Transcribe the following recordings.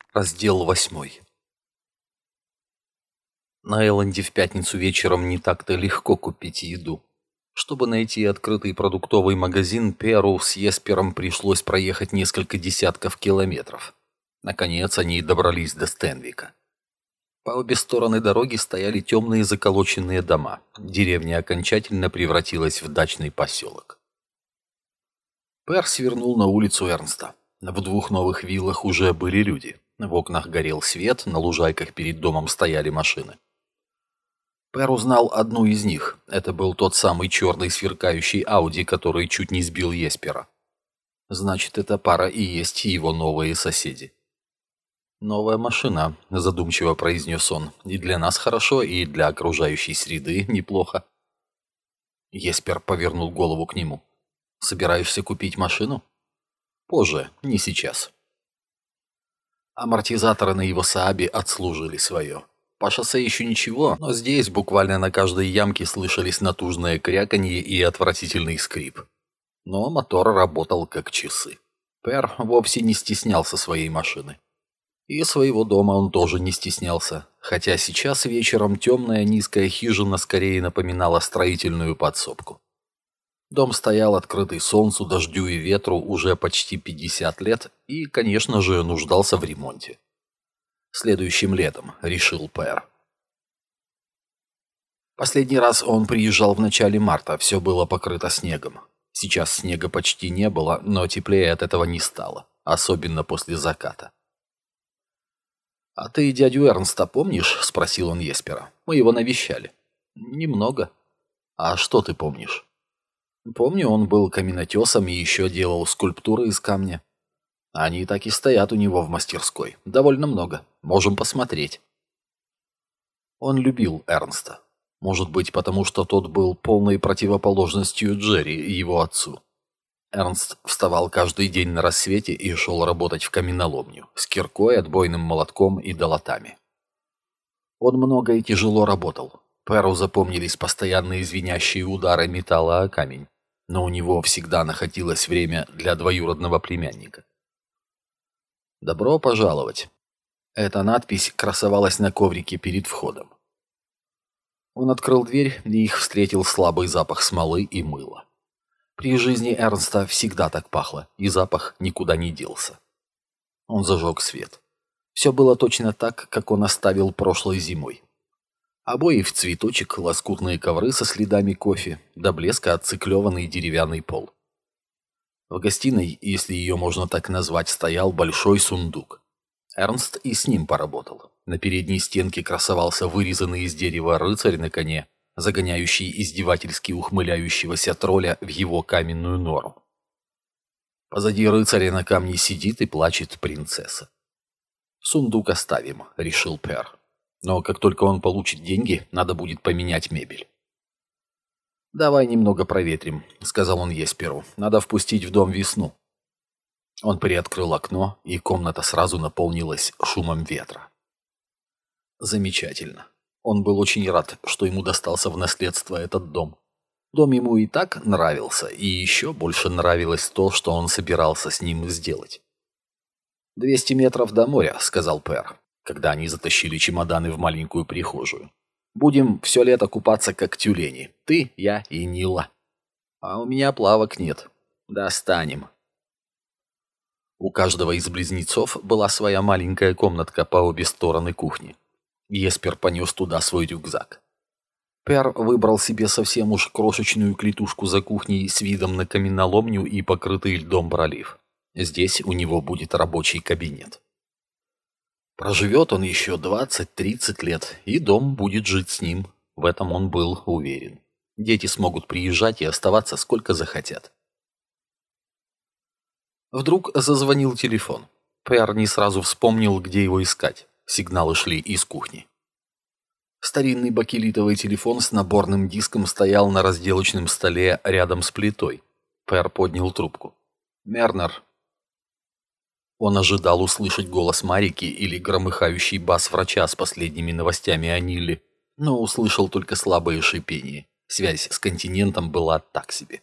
Раздел 8. На Элленде в пятницу вечером не так-то легко купить еду. Чтобы найти открытый продуктовый магазин, Перу с Еспером пришлось проехать несколько десятков километров. Наконец они добрались до Стенвика. По обе стороны дороги стояли темные заколоченные дома. Деревня окончательно превратилась в дачный поселок. Пер свернул на улицу Эрнста. В двух новых виллах уже были люди. В окнах горел свет, на лужайках перед домом стояли машины. Пер узнал одну из них. Это был тот самый черный сверкающий Ауди, который чуть не сбил Еспера. Значит, эта пара и есть его новые соседи. «Новая машина», — задумчиво произнес он. «И для нас хорошо, и для окружающей среды неплохо». Еспер повернул голову к нему. «Собираешься купить машину?» «Позже, не сейчас». Амортизаторы на его Саабе отслужили свое. По шоссе еще ничего, но здесь буквально на каждой ямке слышались натужное кряканье и отвратительный скрип. Но мотор работал как часы. Пер вовсе не стеснялся своей машины. И своего дома он тоже не стеснялся, хотя сейчас вечером темная низкая хижина скорее напоминала строительную подсобку. Дом стоял открытый солнцу, дождю и ветру уже почти 50 лет и, конечно же, нуждался в ремонте. Следующим летом, решил Пер. Последний раз он приезжал в начале марта, все было покрыто снегом. Сейчас снега почти не было, но теплее от этого не стало, особенно после заката. «А ты дядю Эрнста помнишь?» – спросил он Еспера. «Мы его навещали». «Немного». «А что ты помнишь?» «Помню, он был каменотесом и еще делал скульптуры из камня. Они так и стоят у него в мастерской. Довольно много. Можем посмотреть». Он любил Эрнста. Может быть, потому что тот был полной противоположностью Джерри, его отцу. Эрнст вставал каждый день на рассвете и шел работать в каменоломню с киркой, отбойным молотком и долотами. Он много и тяжело работал. Перу запомнились постоянные звенящие удары металла о камень, но у него всегда находилось время для двоюродного племянника. «Добро пожаловать!» Эта надпись красовалась на коврике перед входом. Он открыл дверь, и их встретил слабый запах смолы и мыла. При жизни Эрнста всегда так пахло, и запах никуда не делся. Он зажег свет. Все было точно так, как он оставил прошлой зимой. Обои в цветочек, лоскутные ковры со следами кофе, до блеска отциклеванный деревянный пол. В гостиной, если ее можно так назвать, стоял большой сундук. Эрнст и с ним поработал. На передней стенке красовался вырезанный из дерева рыцарь на коне, загоняющий издевательски ухмыляющегося тролля в его каменную нору. Позади рыцаря на камне сидит и плачет принцесса. «Сундук оставим», — решил Пер. «Но как только он получит деньги, надо будет поменять мебель». «Давай немного проветрим», — сказал он Есперу. «Надо впустить в дом весну». Он приоткрыл окно, и комната сразу наполнилась шумом ветра. Замечательно. Он был очень рад, что ему достался в наследство этот дом. Дом ему и так нравился, и еще больше нравилось то, что он собирался с ним сделать. «200 метров до моря», — сказал Пер, когда они затащили чемоданы в маленькую прихожую. «Будем все лето купаться, как тюлени. Ты, я и Нила. А у меня плавок нет. Достанем». У каждого из близнецов была своя маленькая комнатка по обе стороны кухни. Еспер понес туда свой рюкзак. Пер выбрал себе совсем уж крошечную клетушку за кухней с видом на каменоломню и покрытый льдом пролив. Здесь у него будет рабочий кабинет. Проживет он еще 20-30 лет, и дом будет жить с ним. В этом он был уверен. Дети смогут приезжать и оставаться сколько захотят. Вдруг зазвонил телефон. Пер не сразу вспомнил, где его искать. Сигналы шли из кухни. Старинный бакелитовый телефон с наборным диском стоял на разделочном столе рядом с плитой. Пер поднял трубку. «Мернер». Он ожидал услышать голос Марики или громыхающий бас врача с последними новостями о Нилле, но услышал только слабое шипение. Связь с континентом была так себе.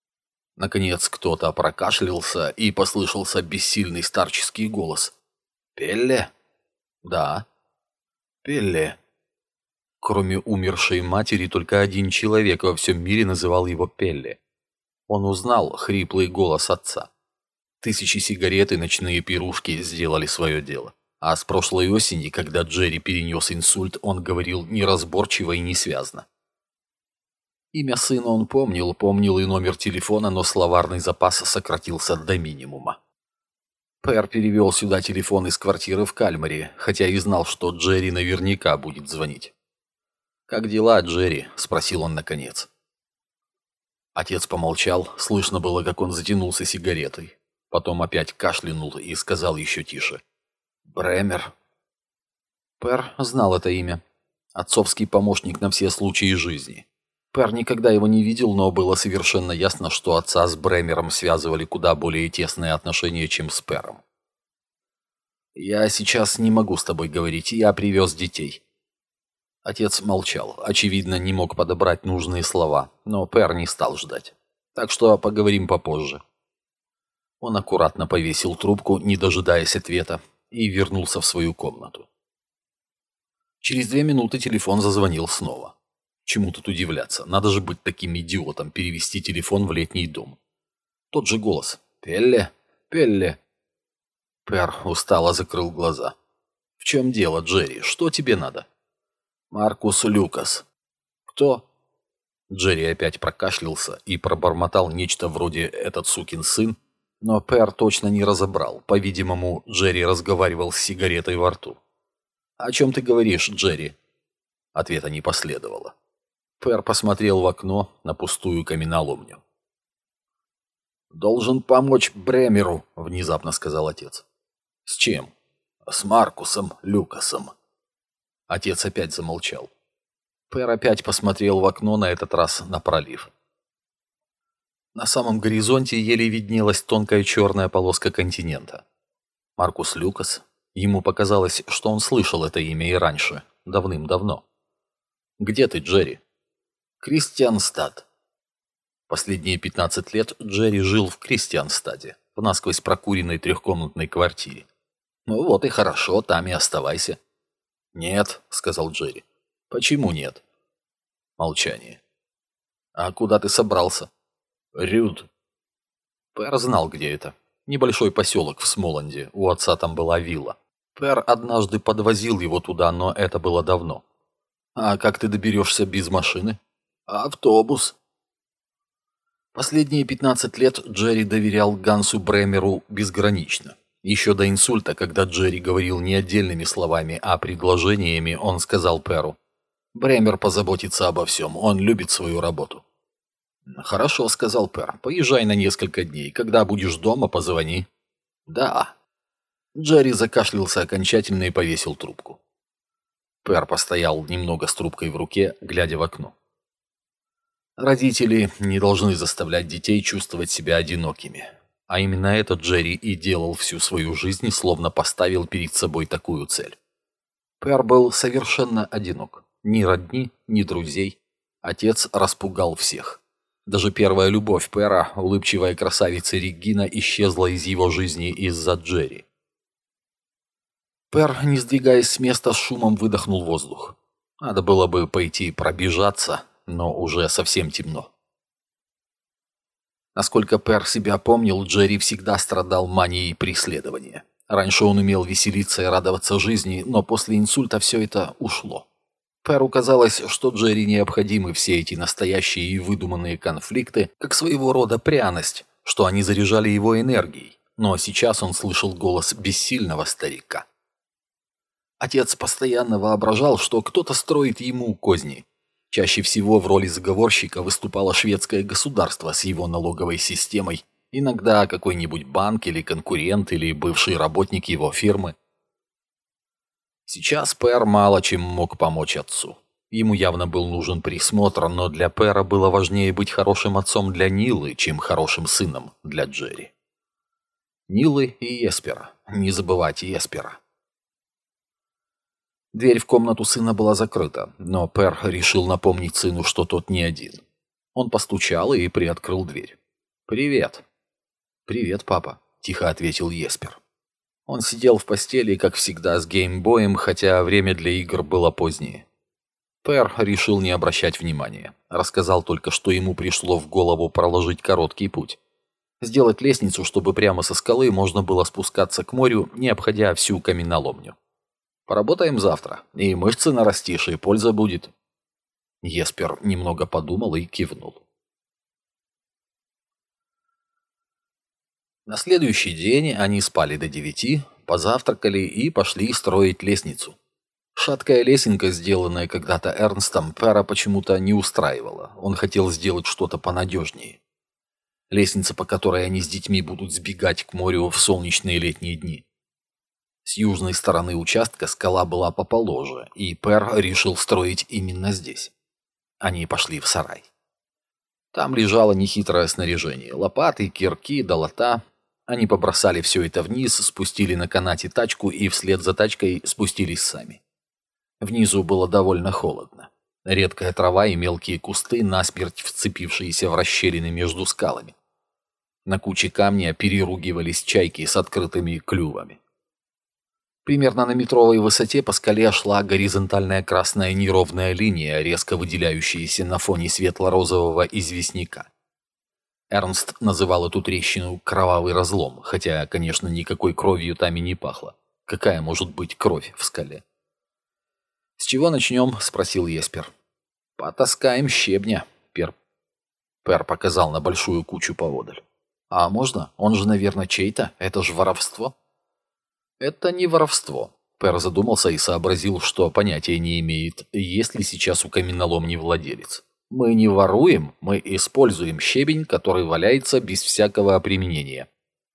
Наконец кто-то прокашлялся, и послышался бессильный старческий голос. Пелле? Да. Пелле. Кроме умершей матери, только один человек во всем мире называл его Пелле. Он узнал хриплый голос отца. Тысячи сигарет и ночные пирушки сделали свое дело. А с прошлой осени, когда Джерри перенес инсульт, он говорил неразборчиво и несвязно. Имя сына он помнил и номер телефона, но словарный запас сократился до минимума. Пэр перевел сюда телефон из квартиры в Кальмаре, хотя и знал, что Джерри наверняка будет звонить. «Как дела, Джерри?» – спросил он наконец. Отец помолчал, слышно было, как он затянулся сигаретой. Потом опять кашлянул и сказал еще тише. «Бремер». Пэр знал это имя. Отцовский помощник на все случаи жизни. Пэр никогда его не видел, но было совершенно ясно, что отца с Бремером связывали куда более тесные отношения, чем с Пэром. «Я сейчас не могу с тобой говорить, я привез детей». Отец молчал, очевидно, не мог подобрать нужные слова, но Пэр не стал ждать. «Так что поговорим попозже». Он аккуратно повесил трубку, не дожидаясь ответа, и вернулся в свою комнату. Через 2 минуты телефон зазвонил снова. Чему тут удивляться? Надо же быть таким идиотом, перевести телефон в летний дом. Тот же голос. «Пелле? Пелле?» Пэр устало закрыл глаза. «В чем дело, Джерри? Что тебе надо?» «Маркус Люкас». «Кто?» Джерри опять прокашлялся и пробормотал нечто вроде «этот сукин сын», но Пэр точно не разобрал. По-видимому, Джерри разговаривал с сигаретой во рту. «О чем ты говоришь, Джерри?» Ответа не последовало. Пэр посмотрел в окно на пустую каменоломню. «Должен помочь Бремеру», — внезапно сказал отец. «С чем?» «С Маркусом Люкасом». Отец опять замолчал. Пэр опять посмотрел в окно, на этот раз на пролив. На самом горизонте еле виднелась тонкая черная полоска континента. Маркус Люкас. Ему показалось, что он слышал это имя и раньше, давным-давно. «Где ты, Джерри?» «Кристианстад». Последние 15 лет Джерри жил в Кристианстаде, в насквозь прокуренной 3-комнатной квартире. «Ну вот и хорошо, там и оставайся». «Нет», — сказал Джерри. «Почему нет?» Молчание. «А куда ты собрался?» «Рюд». Пэр знал, где это. Небольшой поселок в Смоланде, у отца там была вилла. Пэр однажды подвозил его туда, но это было давно. «А как ты доберешься без машины?» «Автобус». Последние 15 лет Джерри доверял Гансу Бремеру безгранично. Еще до инсульта, когда Джерри говорил не отдельными словами, а предложениями, он сказал Пэру: «Бремер позаботится обо всем, он любит свою работу». «Хорошо», — сказал Пэр, — «поезжай на несколько дней. Когда будешь дома, позвони». «Да». Джерри закашлялся окончательно и повесил трубку. Пэр постоял немного с трубкой в руке, глядя в окно. Родители не должны заставлять детей чувствовать себя одинокими. А именно это Джерри и делал всю свою жизнь, словно поставил перед собой такую цель. Пэр был совершенно одинок. Ни родни, ни друзей. Отец распугал всех. Даже первая любовь Пэра, улыбчивая красавица Регина, исчезла из его жизни из-за Джерри. Пэр, не сдвигаясь с места, с шумом выдохнул воздух. Надо было бы пойти пробежаться, но уже совсем темно. Насколько Пэр себя помнил, Джерри всегда страдал манией преследования. Раньше он умел веселиться и радоваться жизни, но после инсульта все это ушло. Пэру казалось, что Джерри необходимы все эти настоящие и выдуманные конфликты, как своего рода пряность, что они заряжали его энергией. Но сейчас он слышал голос бессильного старика. Отец постоянно воображал, что кто-то строит ему козни. Чаще всего в роли заговорщика выступало шведское государство с его налоговой системой, иногда какой-нибудь банк или конкурент или бывший работник его фирмы. Сейчас Пэр мало чем мог помочь отцу. Ему явно был нужен присмотр, но для Пэра было важнее быть хорошим отцом для Нилы, чем хорошим сыном для Джерри. Нилы и Еспера. Не забывать Еспера. Дверь в комнату сына была закрыта, но Пэр решил напомнить сыну, что тот не один. Он постучал и приоткрыл дверь. «Привет». «Привет, папа», — тихо ответил Еспер. Он сидел в постели, как всегда, с геймбоем, хотя время для игр было позднее. Пэр решил не обращать внимания. Рассказал только, что ему пришло в голову проложить короткий путь. Сделать лестницу, чтобы прямо со скалы можно было спускаться к морю, не обходя всю каменоломню. Поработаем завтра, и мышцы нарастишь, и польза будет. Еспер немного подумал и кивнул. На следующий день они спали до 9, позавтракали и пошли строить лестницу. Шаткая лесенка, сделанная когда-то Эрнстом, Пэра почему-то не устраивала. Он хотел сделать что-то понадежнее. Лестница, по которой они с детьми будут сбегать к морю в солнечные летние дни. С южной стороны участка скала была поположе, и Пэр решил строить именно здесь. Они пошли в сарай. Там лежало нехитрое снаряжение: лопаты, кирки, долота. Они побросали все это вниз, спустили на канате тачку и вслед за тачкой спустились сами. Внизу было довольно холодно. Редкая трава и мелкие кусты, насмерть вцепившиеся в расщелины между скалами. На куче камня переругивались чайки с открытыми клювами. Примерно на метровой высоте по скале шла горизонтальная красная неровная линия, резко выделяющаяся на фоне светло-розового известняка. Эрнст называл эту трещину «кровавый разлом», хотя, конечно, никакой кровью там и не пахло. Какая может быть кровь в скале? «С чего начнем?» — спросил Еспер. «Потаскаем щебня», — Пэр показал на большую кучу поодаль. «А можно? Он же, наверное, чей-то. Это же воровство». «Это не воровство». Пэр задумался и сообразил, что понятия не имеет, есть ли сейчас у каменоломни владелец. «Мы не воруем, мы используем щебень, который валяется без всякого применения».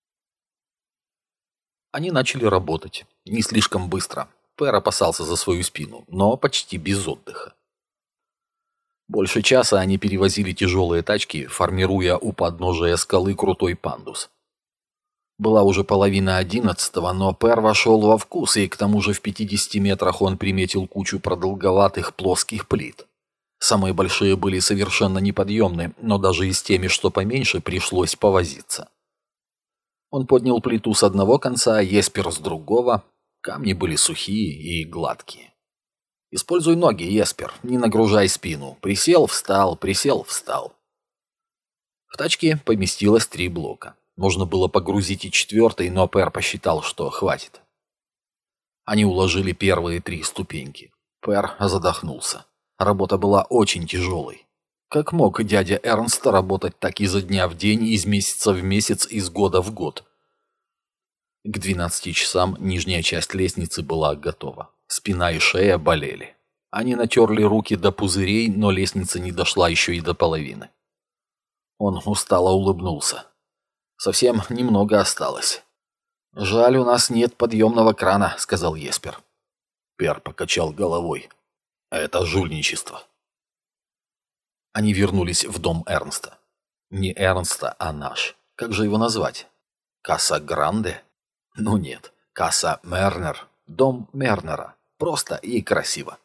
Они начали работать. Не слишком быстро. Пэр опасался за свою спину, но почти без отдыха. Больше часа они перевозили тяжелые тачки, формируя у подножия скалы крутой пандус. Была уже 10:30, но Пэр вошел во вкус, и к тому же в 50 метрах он приметил кучу продолговатых плоских плит. Самые большие были совершенно неподъемны, но даже и с теми, что поменьше, пришлось повозиться. Он поднял плиту с одного конца, а Еспер с другого. Камни были сухие и гладкие. «Используй ноги, Еспер, не нагружай спину. Присел, встал, присел, встал». В тачке поместилось 3 блока. Можно было погрузить и 4-й, но Пэр посчитал, что хватит. Они уложили первые 3 ступеньки. Пэр задохнулся. Работа была очень тяжелой. Как мог дядя Эрнст работать так изо дня в день, из месяца в месяц, из года в год? К 12 часам нижняя часть лестницы была готова. Спина и шея болели. Они натерли руки до пузырей, но лестница не дошла еще и до половины. Он устало улыбнулся. Совсем немного осталось. «Жаль, у нас нет подъемного крана», — сказал Еспер. Пэр покачал головой. «Это жульничество». Они вернулись в дом Эрнста. Не Эрнста, а наш. Как же его назвать? Каса Гранде? Ну нет, Каса Мернер. Дом Мернера. Просто и красиво.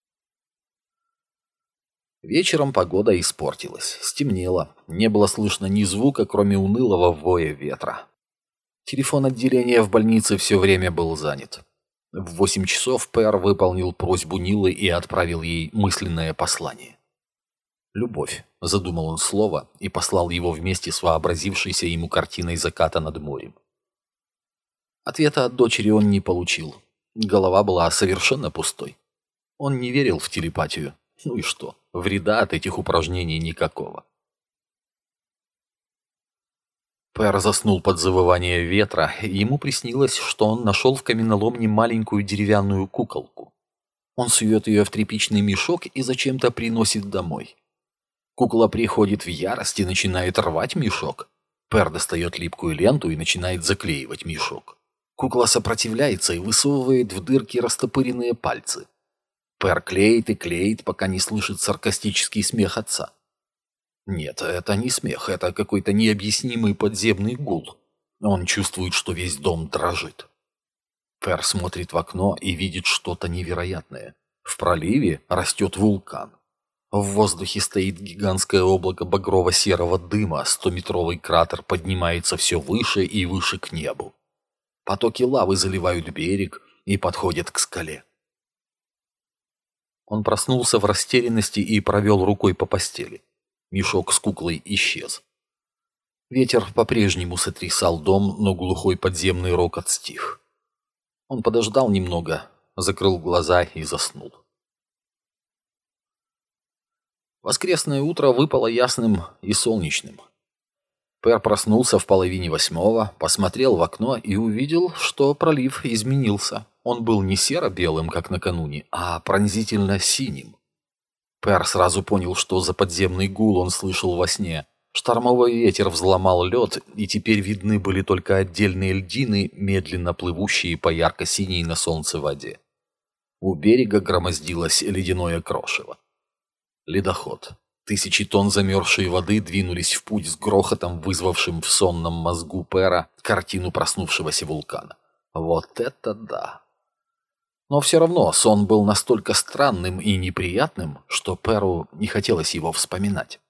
Вечером погода испортилась. Стемнело. Не было слышно ни звука, кроме унылого воя ветра. Телефон отделения в больнице все время был занят. В 8 часов Пэр выполнил просьбу Нилы и отправил ей мысленное послание. «Любовь», — задумал он слово и послал его вместе с вообразившейся ему картиной заката над морем. Ответа от дочери он не получил. Голова была совершенно пустой. Он не верил в телепатию. Ну и что? Вреда от этих упражнений никакого. Пэр заснул под завывание ветра, и ему приснилось, что он нашел в каменоломне маленькую деревянную куколку. Он сует ее в тряпичный мешок и зачем-то приносит домой. Кукла приходит в ярость и начинает рвать мешок. Пэр достает липкую ленту и начинает заклеивать мешок. Кукла сопротивляется и высовывает в дырки растопыренные пальцы. Пэр клеит и клеит, пока не слышит саркастический смех отца. Нет, это не смех, это какой-то необъяснимый подземный гул. Он чувствует, что весь дом дрожит. Пэр смотрит в окно и видит что-то невероятное. В проливе растет вулкан. В воздухе стоит гигантское облако багрово-серого дыма, 100-метровый кратер поднимается все выше и выше к небу. Потоки лавы заливают берег и подходят к скале. Он проснулся в растерянности и провел рукой по постели. Мешок с куклой исчез. Ветер по-прежнему сотрясал дом, но глухой подземный рокот стих. Он подождал немного, закрыл глаза и заснул. Воскресное утро выпало ясным и солнечным. Пэр проснулся в 7:30, посмотрел в окно и увидел, что пролив изменился. Он был не серо-белым, как накануне, а пронзительно синим. Пэр сразу понял, что за подземный гул он слышал во сне. Штормовой ветер взломал лед, и теперь видны были только отдельные льдины, медленно плывущие по ярко-синей на солнце воде. У берега громоздилось ледяное крошево. Ледоход. Тысячи тонн замерзшей воды двинулись в путь с грохотом, вызвавшим в сонном мозгу Пэра картину проснувшегося вулкана. Вот это да! Но все равно сон был настолько странным и неприятным, что Пэру не хотелось его вспоминать.